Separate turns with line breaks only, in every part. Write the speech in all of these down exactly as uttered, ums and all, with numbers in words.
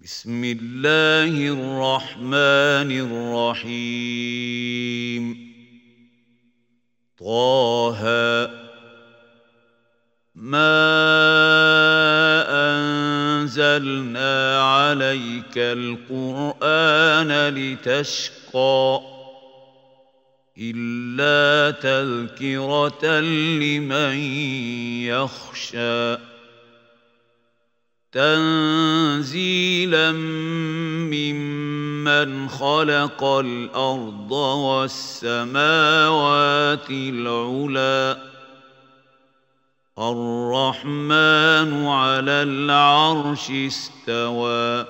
بسم الله الرحمن الرحيم. طه ما أنزلنا عليك القرآن لتشقى إلا تذكرة لمن يخشى تنزيلا ممن خلق الأرض والسماوات العلى الرحمن على العرش استوى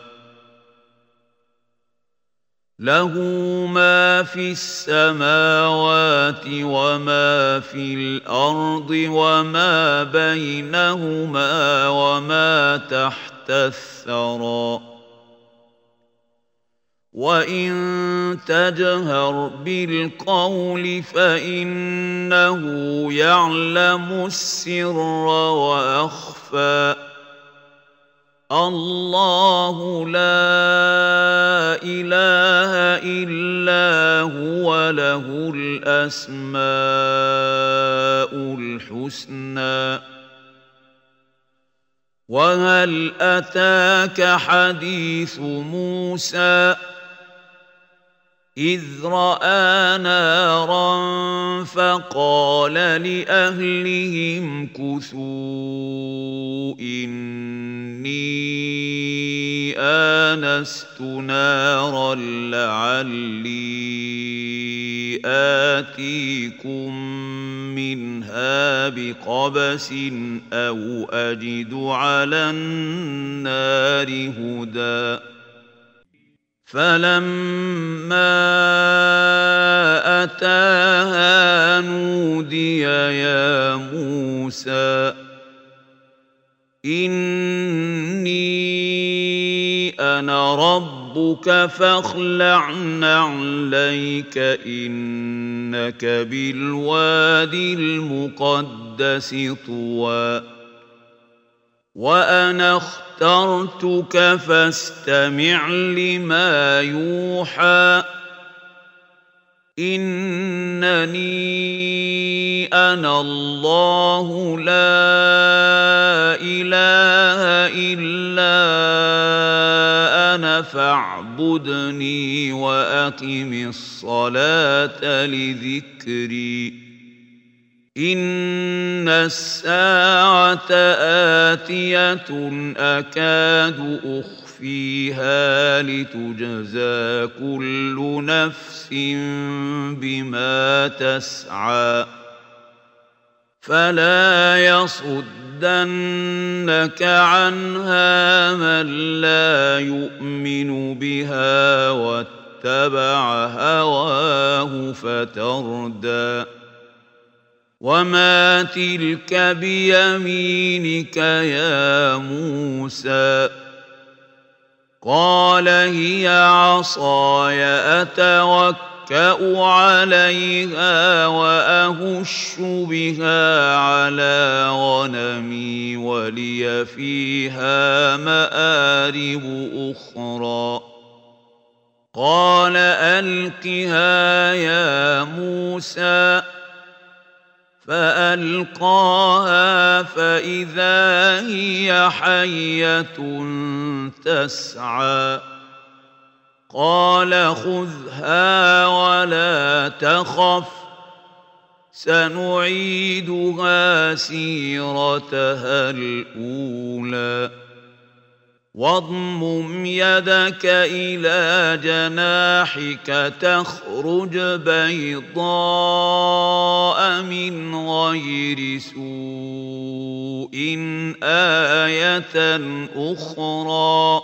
له ما في السماوات وما في الأرض وما بينهما وما تحت الثرى وإن تجهر بالقول فإنه يعلم السر وأخفى الله لا إله إلا هو له الأسماء الحسنى وهل أتاك حديث موسى إذ رأى نارا فقال لأهلهم كثوا إني آنست نارا لعلي آتيكم منها بقبس أو أجد على النار هدى فلما أتاها نودي يا موسى إني أنا ربك فاخلع نعليك إنك بالوادي المقدس طوى وأنا اخترتك فاستمع لما يوحى إنني أنا الله لا إله إلا أنا فاعبدني وأقم الصلاة لذكري إن الساعة آتية أكاد أخفيها لتجزى كل نفس بما تسعى فلا يصدنك عنها من لا يؤمن بها واتبع هواه فتردى وما تلك بيمينك يا موسى قال هي عصاي أتوكأ عليها وأهش بها على غنمي ولي فيها مآرب أخرى قال ألقها يا موسى فألقاها فإذا هي حية تسعى قال خذها ولا تخف سنعيدها سيرتها الأولى واضمم يدك إلى جناحك تخرج بيضاء من غير سوء آية أخرى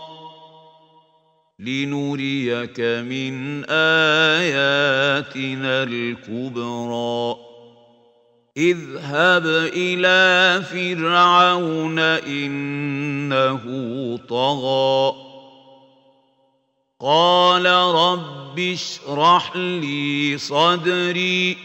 لنريك من آياتنا الكبرى اذهب إلى فرعون إنه طغى قال رب اشرح لي صدري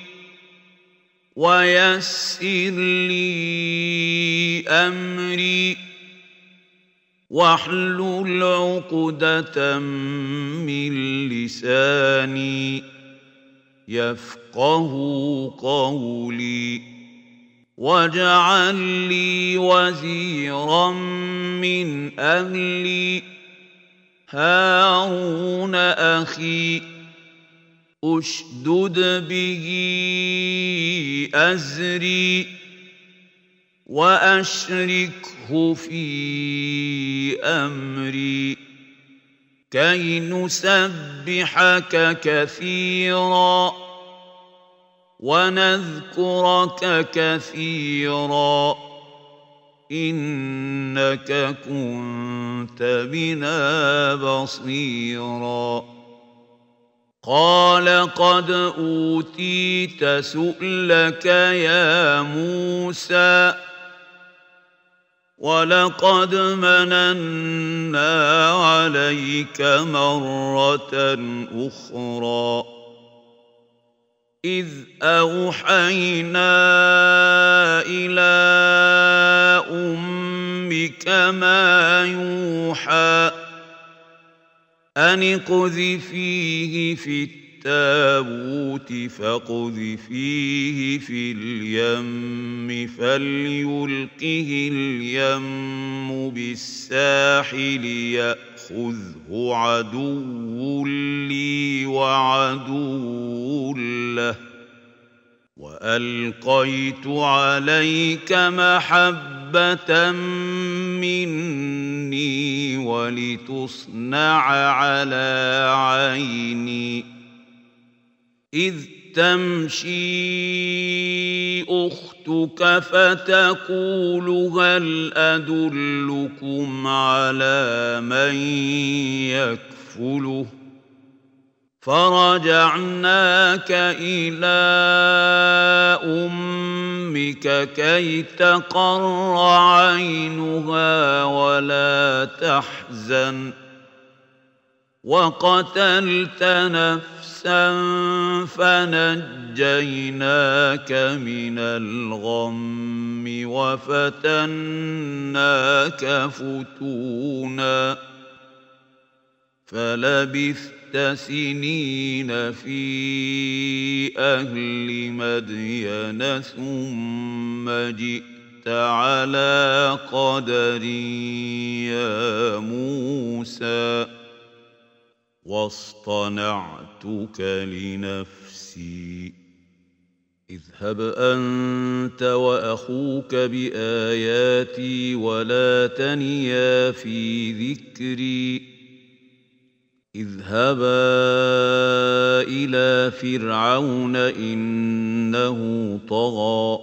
ويسر لي أمري واحلل عقدة من لساني يفقه قولي واجعل لي وزيرا من أهلي هارون أخي أشدد به أزري وأشركه في أمري كي نسبحك كثيرا ونذكرك كثيرا إنك كنت بنا بصيرا قال قد أوتيت سؤلك يا موسى ولقد مننا عليك مرة أخرى إذ أوحينا إلى أمك ما يوحى أن اقذفيه في التابوت فاقذفيه في اليم فليلقه اليم بالساحل يأخذه عدو لي وعدو له وألقيت عليك محبة مني ولتصنع على عيني إذ تمشي أختك فتقول هل أدلكم على من يكفله فرجعناك إلى أمك كي تقر عينها ولا تحزن وقتلت نفسا فنجيناك من الغم وفتناك فتونا فلبثت سنين في أهل مدين ثم جئت على قدر يا موسى واصطنعتك لنفسي اذهب أنت وأخوك بآياتي ولا تنيا في ذكري اذهبا إلى فرعون إنه طغى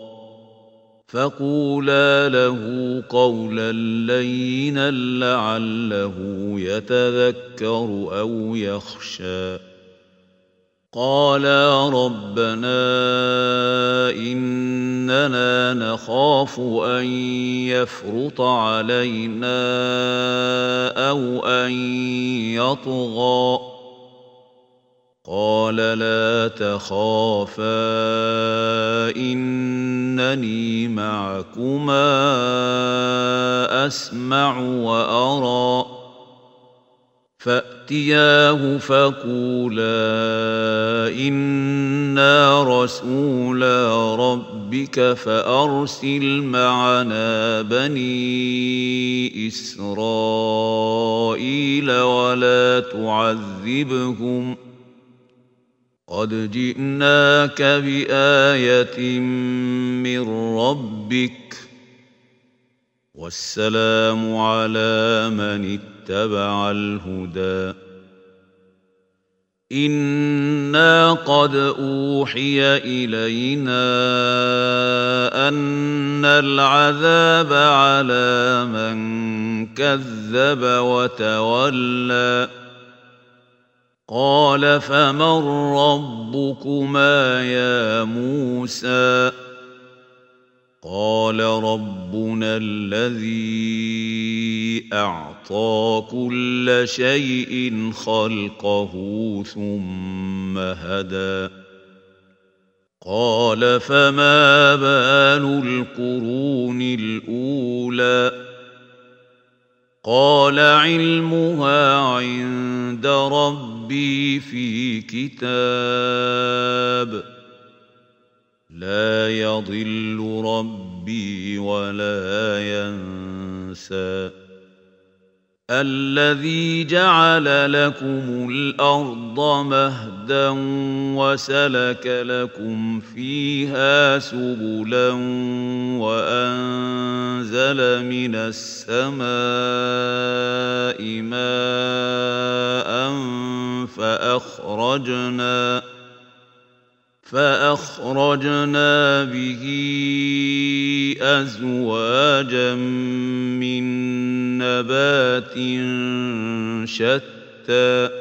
فقولا له قولا لينا لعله يتذكر أو يخشى قالا ربنا إننا نخاف أن يفرط علينا أو أن يطغى قال لا تخافا إنني معكما أسمع وأرى فأتياه فقولا إنا رسولا ربك فأرسل معنا بني إسرائيل ولا تعذبهم قد جئناك بآية من ربك والسلام على من اتبع الهدى إنا قد أوحي إلينا أن العذاب على من كذب وتولى قال فمن ربكما يا موسى قال ربنا الذي أعطى كل شيء خلقه ثم هدى قال فما بال القرون الأولى قال علمها عند ربي في كتاب لا يضل ربي ولا ينسى الذي جعل لكم الأرض مهدا وسلك لكم فيها سبلا وأنزل من السماء ماء فأخرجنا فأخرجنا به أزواجا من نبات شتى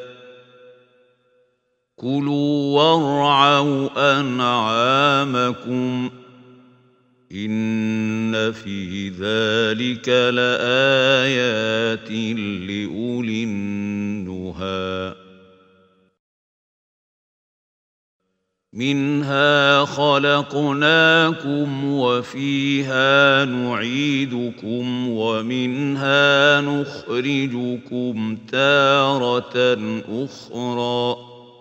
كلوا وارعوا أنعامكم إن في ذلك لآيات لأولي النهى منها خلقناكم وفيها نعيدكم ومنها نخرجكم تارة أخرى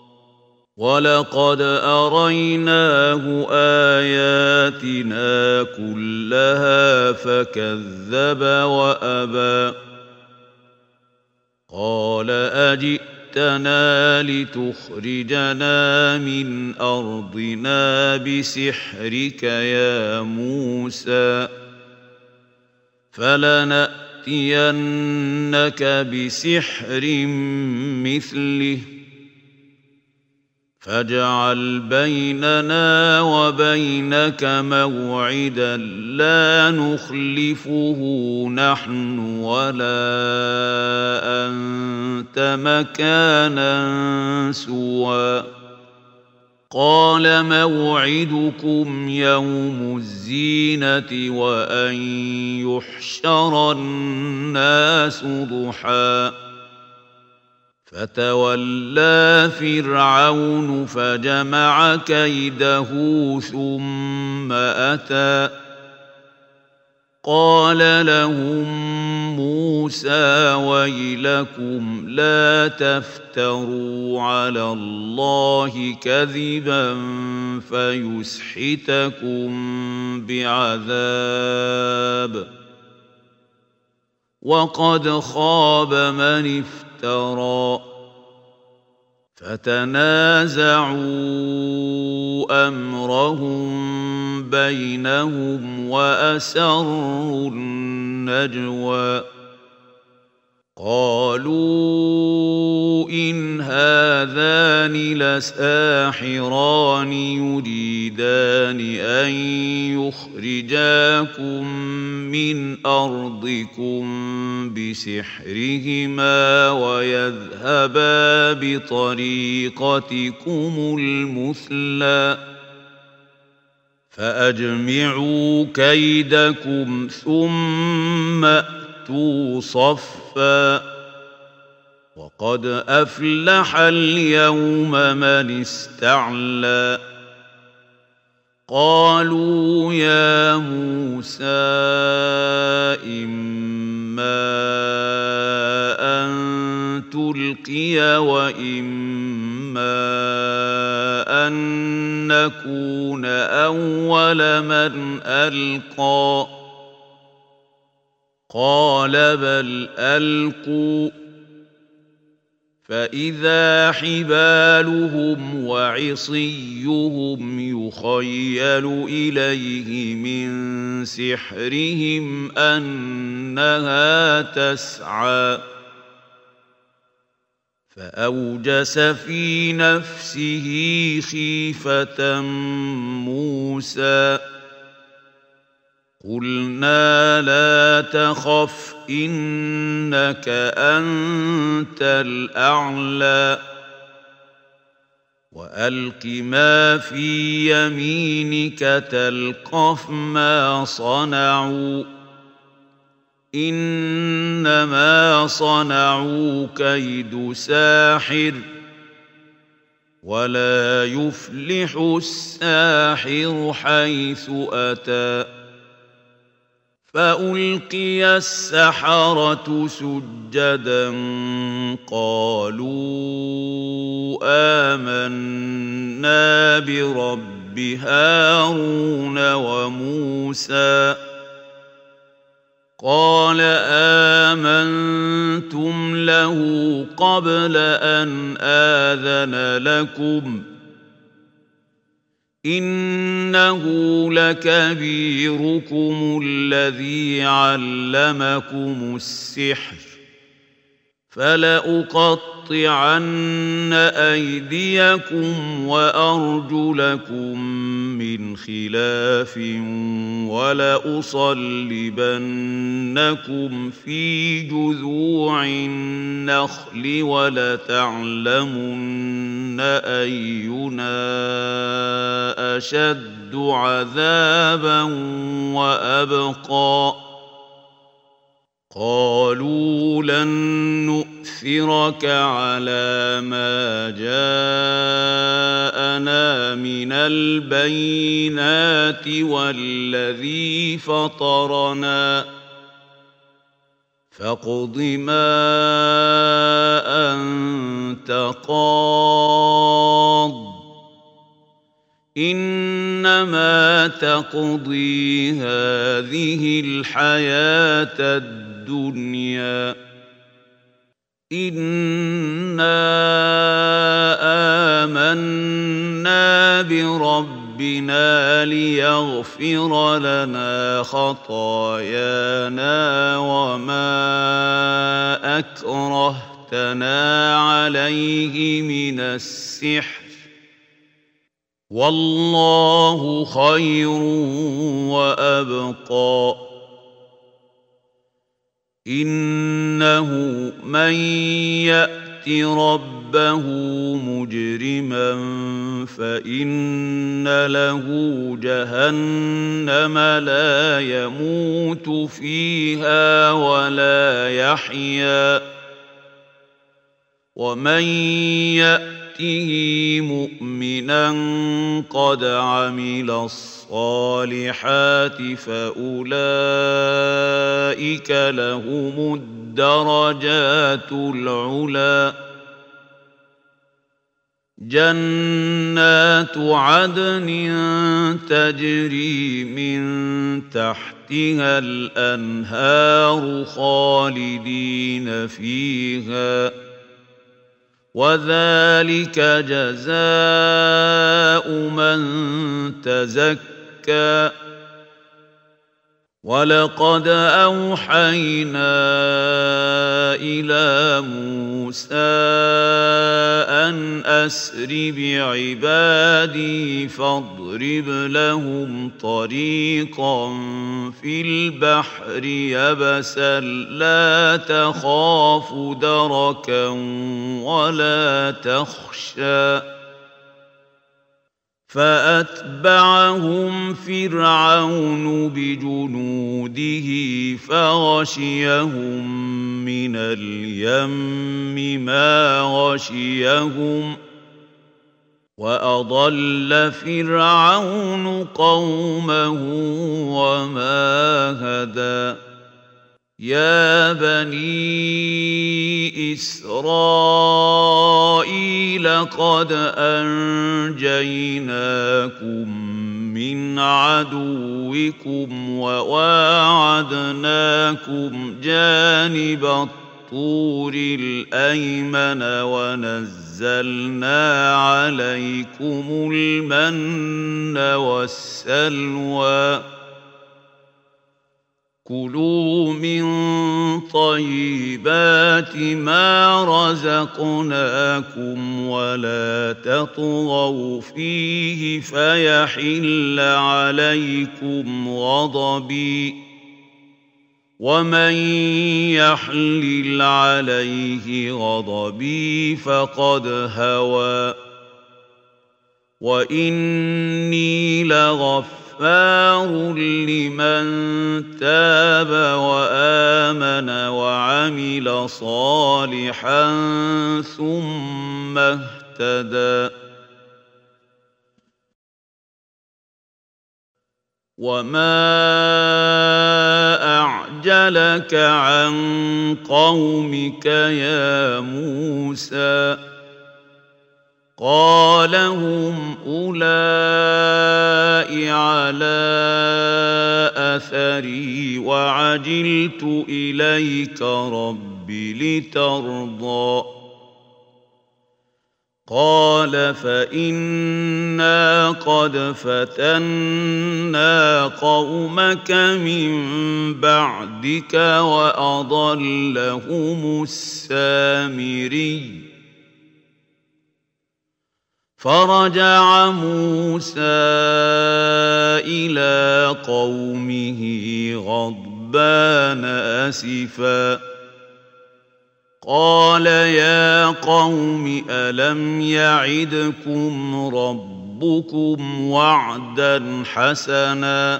ولقد أريناه آياتنا كلها فكذب وأبى قال أجئتنا لتخرجنا من أرضنا بسحرك يا موسى فلنأتينك بسحر مثله فاجعل بيننا وبينك موعدا لا نخلفه نحن ولا أنت مكانا سوى قال موعدكم يوم الزينة وأن يحشر الناس ضحى فتولى فرعون فجمع كيده ثم أتى قال لهم موسى ويلكم لا تفتروا على الله كذبا فيسحتكم بعذاب وقد خاب من افترى فتنازعوا أمرهم بينهم وأسروا النجوى قالوا إن هذان لساحران يريدان أن يخرجاكم من أرضكم بسحرهما ويذهبا بطريقتكم المثلى فأجمعوا كيدكم ثم أتوا صفا وقد أفلح اليوم من استعلى قالوا يا موسى إما أن تلقي وإما أن نكون أول من ألقى قال بل ألقوا فإذا حبالهم وعصيهم يخيل إليه من سحرهم أنها تسعى فأوجس في نفسه خيفة موسى قلنا لا تخف إنك أنت الأعلى وألق ما في يمينك تلقف ما صنعوا إنما صنعوا كيد ساحر ولا يفلح الساحر حيث أتى فألقي السحرة سجدا قالوا آمنا برب هارون وموسى قال آمنتم له قبل أن آذن لكم إنه لكبيركم الذي علمكم السحر فلأقطعن أيديكم وأرجلكم من خلاف ولأصلبنكم في جذوع النخل ولتعلمن أينا أشد عذابا وأبقى قالوا لن نؤثرك على ما جاءنا من البينات والذي فطرنا فاقض ما أنت قاض إنما تقضي هذه الحياة الدنيا إنا آمنا بربنا ليغفر لنا خطايانا وما أكرهتنا عليه من السحر والله خير وأبقى إنه من يأت ربه مجرما فإن له جهنم لا يموت فيها ولا يحيا ومن يأت مؤمنا قد عمل الصالحات فأولئك لهم الدرجات العلى جنات عدن تجري من تحتها الأنهار خالدين فيها وذلك جزاء من تزكى ولقد أوحينا إلى موسى أن أسر بعبادي فاضرب لهم طريقا في البحر يبسا لا تخاف دركا ولا تخشى فأتبعهم فرعون بجنوده فغشيهم من اليم ما غشيهم وأضل فرعون قومه وما هدى يا بني إسرائيل قد أنجيناكم من عدوكم وواعدناكم جانب الطور الأيمن ونزلنا عليكم المن والسلوى كلوا من طيبات ما رزقناكم ولا تطغوا فيه فيحل عليكم غضبي ومن يحلل عليه غضبي فقد هوى وإني لغفور غفار لمن تاب وآمن وعمل صالحا ثم اهتدى وما أعجلك عن قومك يا موسى قال هم أولئك على أثري وعجلت إليك رب لترضى قال فإنا قد فتنا قومك من بعدك وأضلهم السامري فرجع موسى إلى قومه غضبان أسفا قال يا قوم ألم يعدكم ربكم وعدا حسنا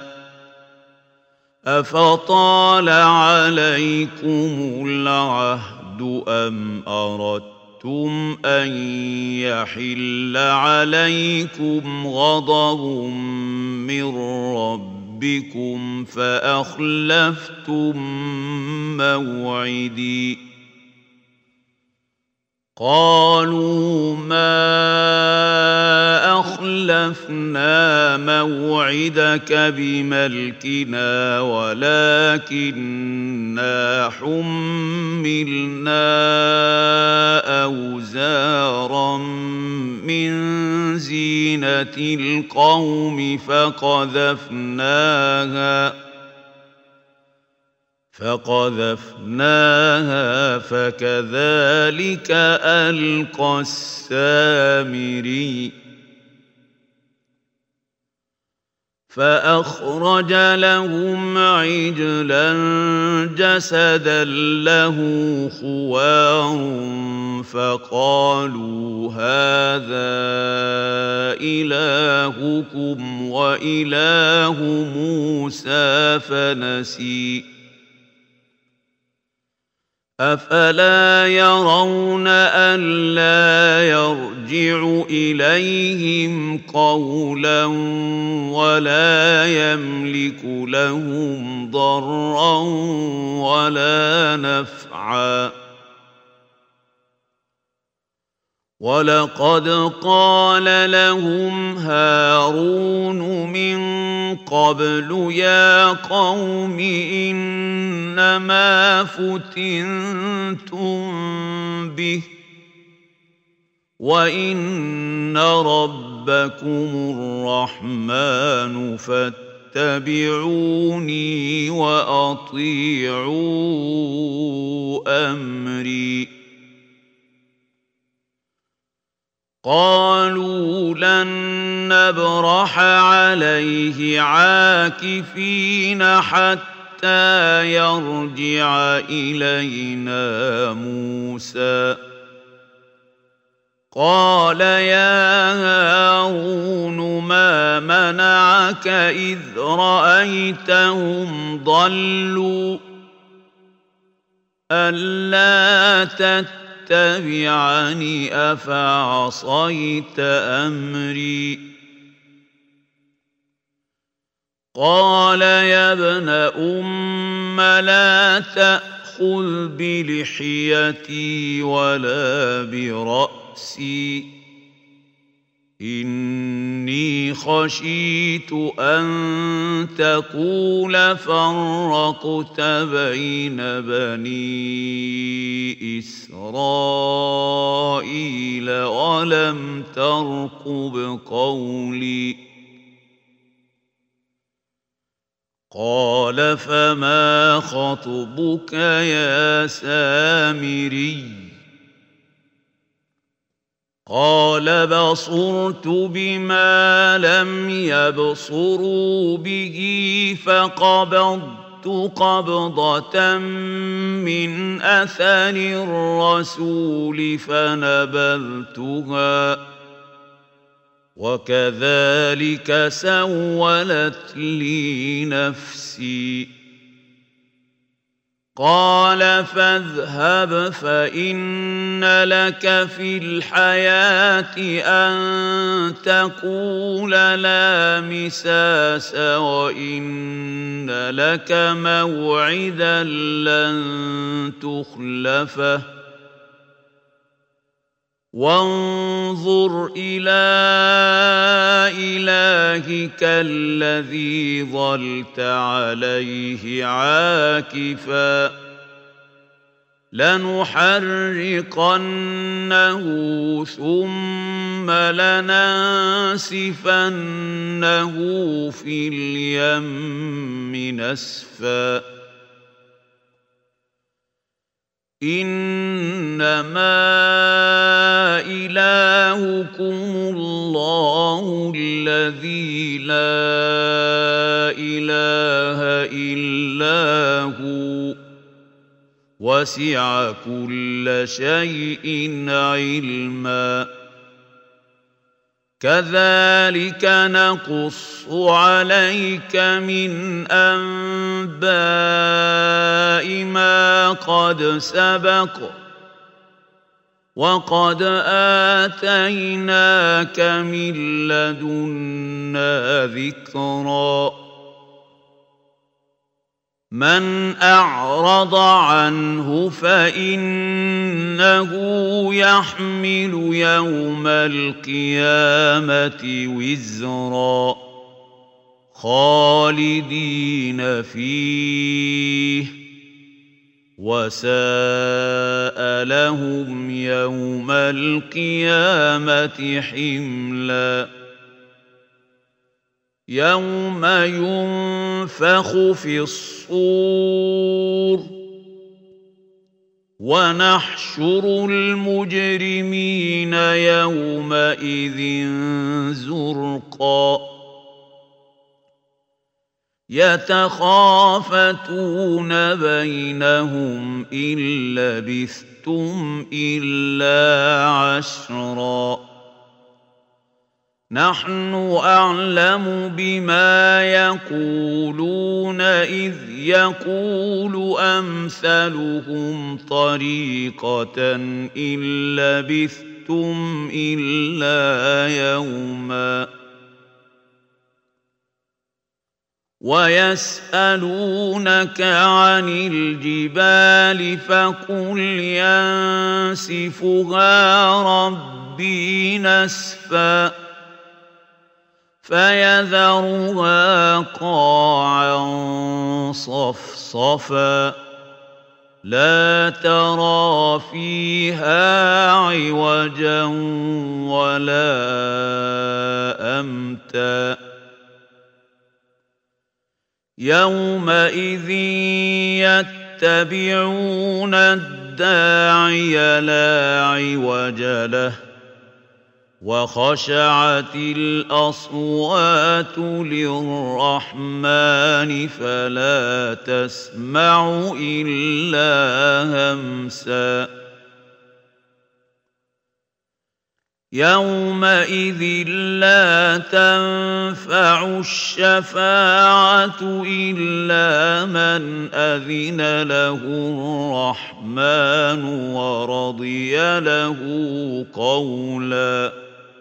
أفطال عليكم العهد أم أردتم أن يحل عليكم غضب من ربكم فأخلفتم موعدي قالوا ما أخلفنا موعدك بملكنا ولكننا حملنا أوزارا من زينة القوم فقذفناها فقذفناها فكذلك ألقى السامري فأخرج لهم عجلا جسدا له خوار فقالوا هذا إلهكم وإله موسى فنسي أفلا يرون ألا يرجع إليهم قولا ولا يملك لهم ضرا ولا نفعا ولقد قال لهم هارون من قبل يا قوم إنما فتنتم به وإن ربكم الرحمن فاتبعوني وأطيعوا أمري قالوا لن نبرح عليه عاكفين حتى يرجع إلينا موسى قال يا هارون ما منعك إذ رأيتهم ضلوا ألا تتبعوا اتبعني أفعصيت أمري قال يا ابن أم لا تأخذ بلحيتي ولا برأسي إني خشيت أن تقول فرقت بين بني إسرائيل ولم ترقب قولي قال فما خطبك يا سامري قال بصرت بما لم يبصروا به فقبضت قبضة من أثر الرسول فنبذتها وكذلك سولت لي نفسي قال فاذهب فإن لك في الحياة أن تقول لا مساس وإن لك موعدا لن تخلفه وانظر إلى إلهك الذي ظلت عليه عاكفا لنحرقنه ثم لننسفنه في اليم نسفا إنما إلهكم الله الذي لا إله إلا هو وسع كل شيء علما كذلك نقص عليك من أنباء ما قد سبق وقد آتيناك من لدنا ذكرا من أعرض عنه فإنه يحمل يوم القيامة وزرا خالدين فيه وساء لهم يوم القيامة حملا يوم ينفخ في الصور ونحشر المجرمين يومئذ زرقا يتخافتون بينهم إن لبثتم إلا عشرا نحن أعلم بما يقولون إذ يقول أمثلهم طريقة إن لبثتم إلا يوما ويسألونك عن الجبال فقل ينسفها ربي نسفا فيذرها قاعا صفصفا لا ترى فيها عوجا ولا أمتا يومئذ يتبعون الداعي لا عوج له وخشعت الأصوات للرحمن فلا تسمع إلا همسا يومئذ لا تنفع الشفاعة إلا من أذن له الرحمن ورضي له قولا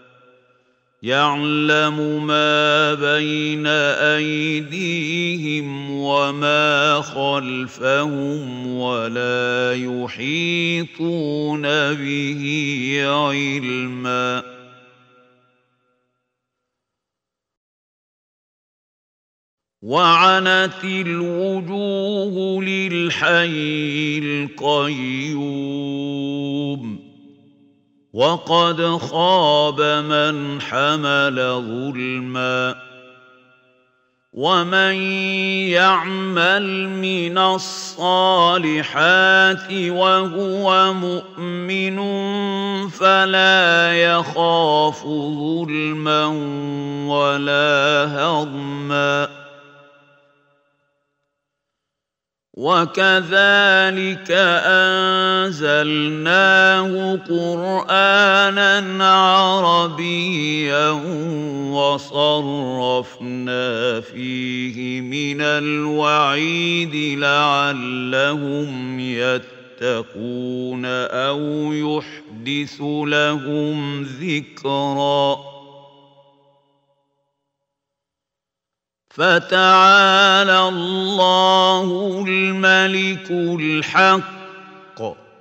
يعلم ما بين أيديهم وما خلفهم ولا يحيطون به علما وعنت الوجوه للحي القيوم وقد خاب من حمل ظلما ومن يعمل من الصالحات وهو مؤمن فلا يخاف ظلما ولا هضما وكذلك أنزلناه قرآنا عربيا وصرفنا فيه من الوعيد لعلهم يتقون أو يحدث لهم ذكرا فتعالى الله الملك الحق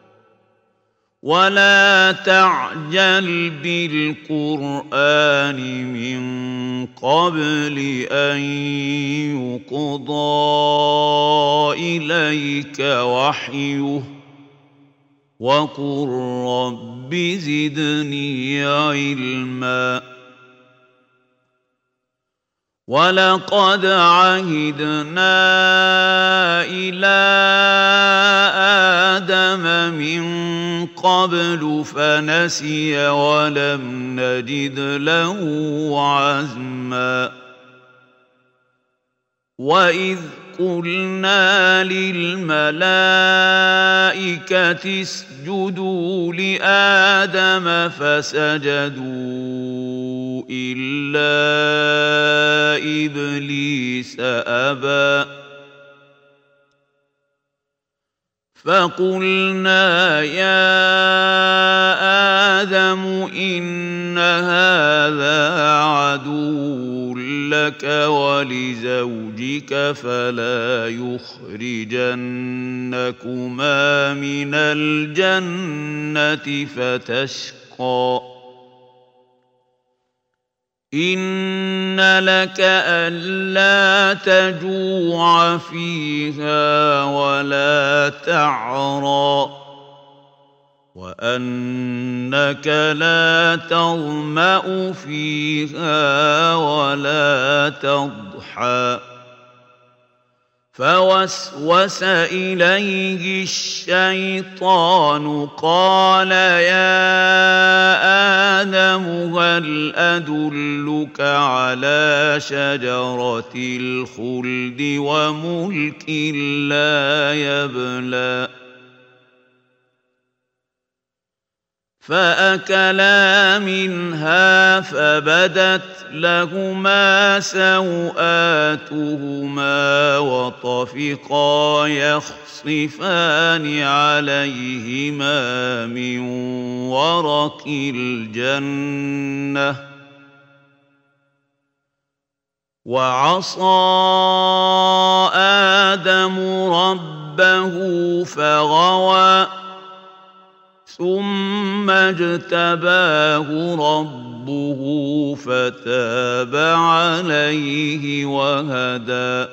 ولا تعجل بالقرآن من قبل أن يقضى إليك وحيه وقل رب زدني علما ولقد عهدنا إلى آدم من قبل فنسي ولم نجد له عزما وإذ قلنا للملائكة اسجدوا لآدم فسجدوا إلا إبليس أبى فقلنا يا آدم إن هذا عدو لك ولزوجك فلا يخرجنكما من الجنة فتشقى إن لك ألا تجوع فيها ولا تعرى وأنك لا تظمأ فيها ولا تضحى فوسوس إليه الشيطان قال يا آدم هل أدلك على شجرة الخلد وملك لا يبلى فأكلا منها فبدت لهما سوآتهما وطفقا يخصفان عليهما من ورق الجنة وعصى آدم ربه فغوى ثم اجتباه ربه فتاب عليه وهدى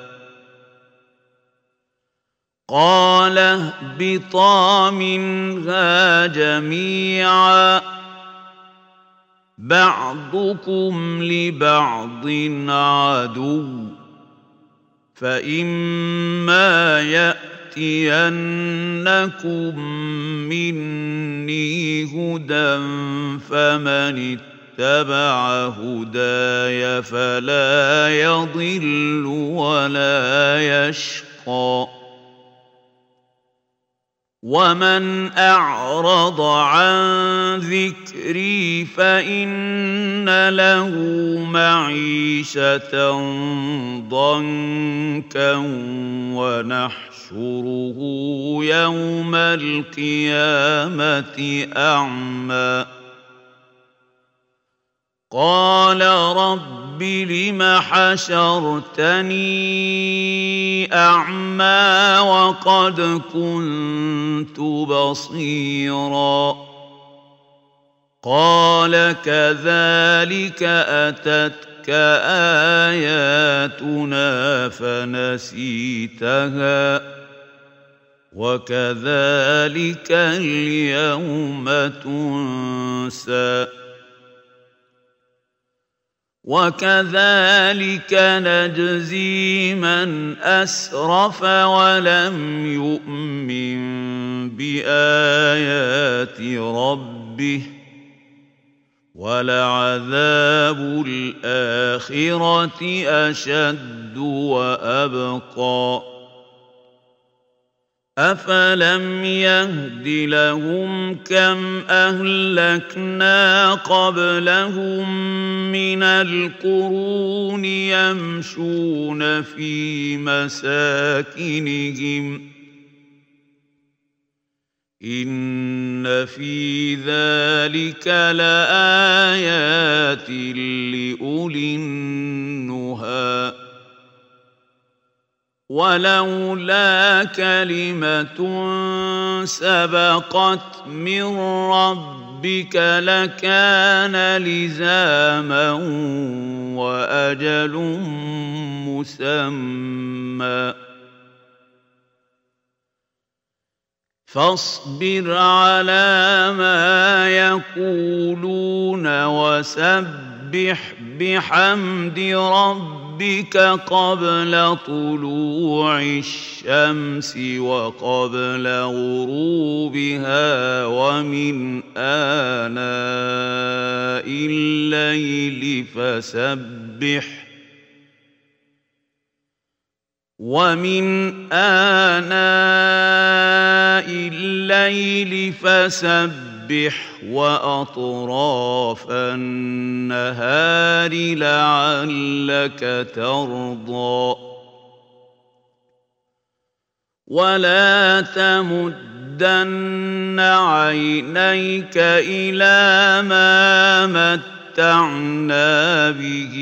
قال اهبطا منها جميعا بعضكم لبعض عدو فإما يأتي يأتينكم مني هدى فمن اتبع هداي فلا يضل ولا يشقى ومن أعرض عن ذكري فإن له معيشة ضنكا ونحشره يوم القيامة أعمى قال رب لم حشرتني أعمى وقد كنت بصيرا قال كذلك أتتك آياتنا فنسيتها وكذلك اليوم تنسى وكذلك نجزي من أسرف ولم يؤمن بآيات ربه ولعذاب الآخرة أشد وأبقى أفلم يهد لهم كم أهلكنا قبلهم من القرون يمشون في مساكنهم إن في ذلك لآيات لأولي النهى ولولا كلمة سبقت من ربك لكان لزاما وأجل مسمى فاصبر على ما يقولون وسبح بحمد ربك قبل طلوع الشمس وقبل غروبها ومن آناء الليل فسبح ومن آناء الليل فسبح وأطراف النهار لعلك ترضى ولا تمدن عينيك إلى ما متعنا به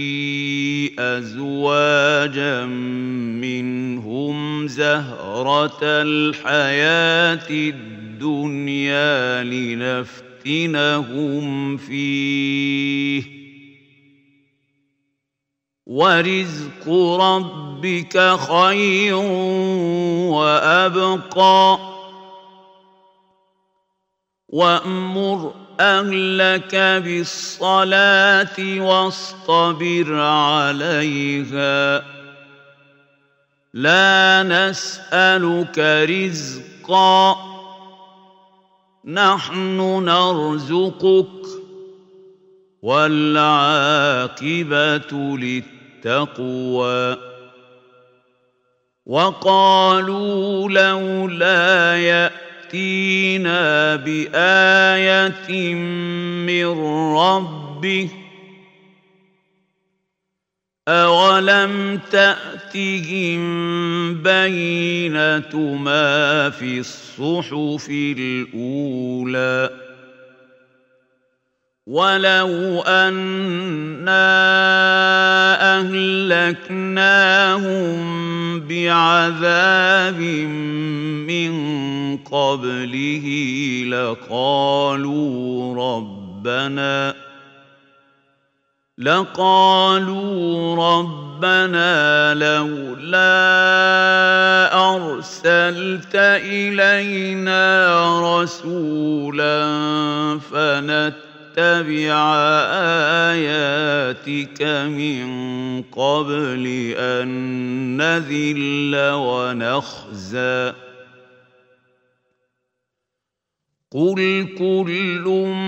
أزواجا منهم زهرة الحياة الدنيا لنفتنهم فيه ورزق ربك خير وأبقى وأمر أهلك بالصلاة واصطبر عليها لا نسألك رزقا نحن نرزقك والعاقبة للتقوى وقالوا لولا يأتينا بآية من ربه أولم تأتهم بينة ما في الصحف الأولى ولو أنا أهلكناهم بعذاب من قبله لقالوا ربنا لقالوا ربنا لولا أرسلت إلينا رسولا فنتبع آياتك من قبل أن نذل ونخزى قل كل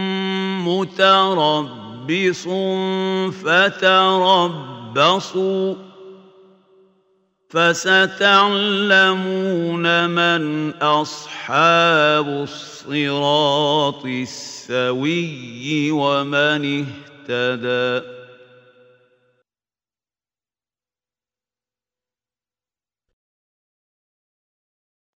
متربص متربص فتربصوا فستعلمون من أصحاب الصراط السوي ومن اهتدى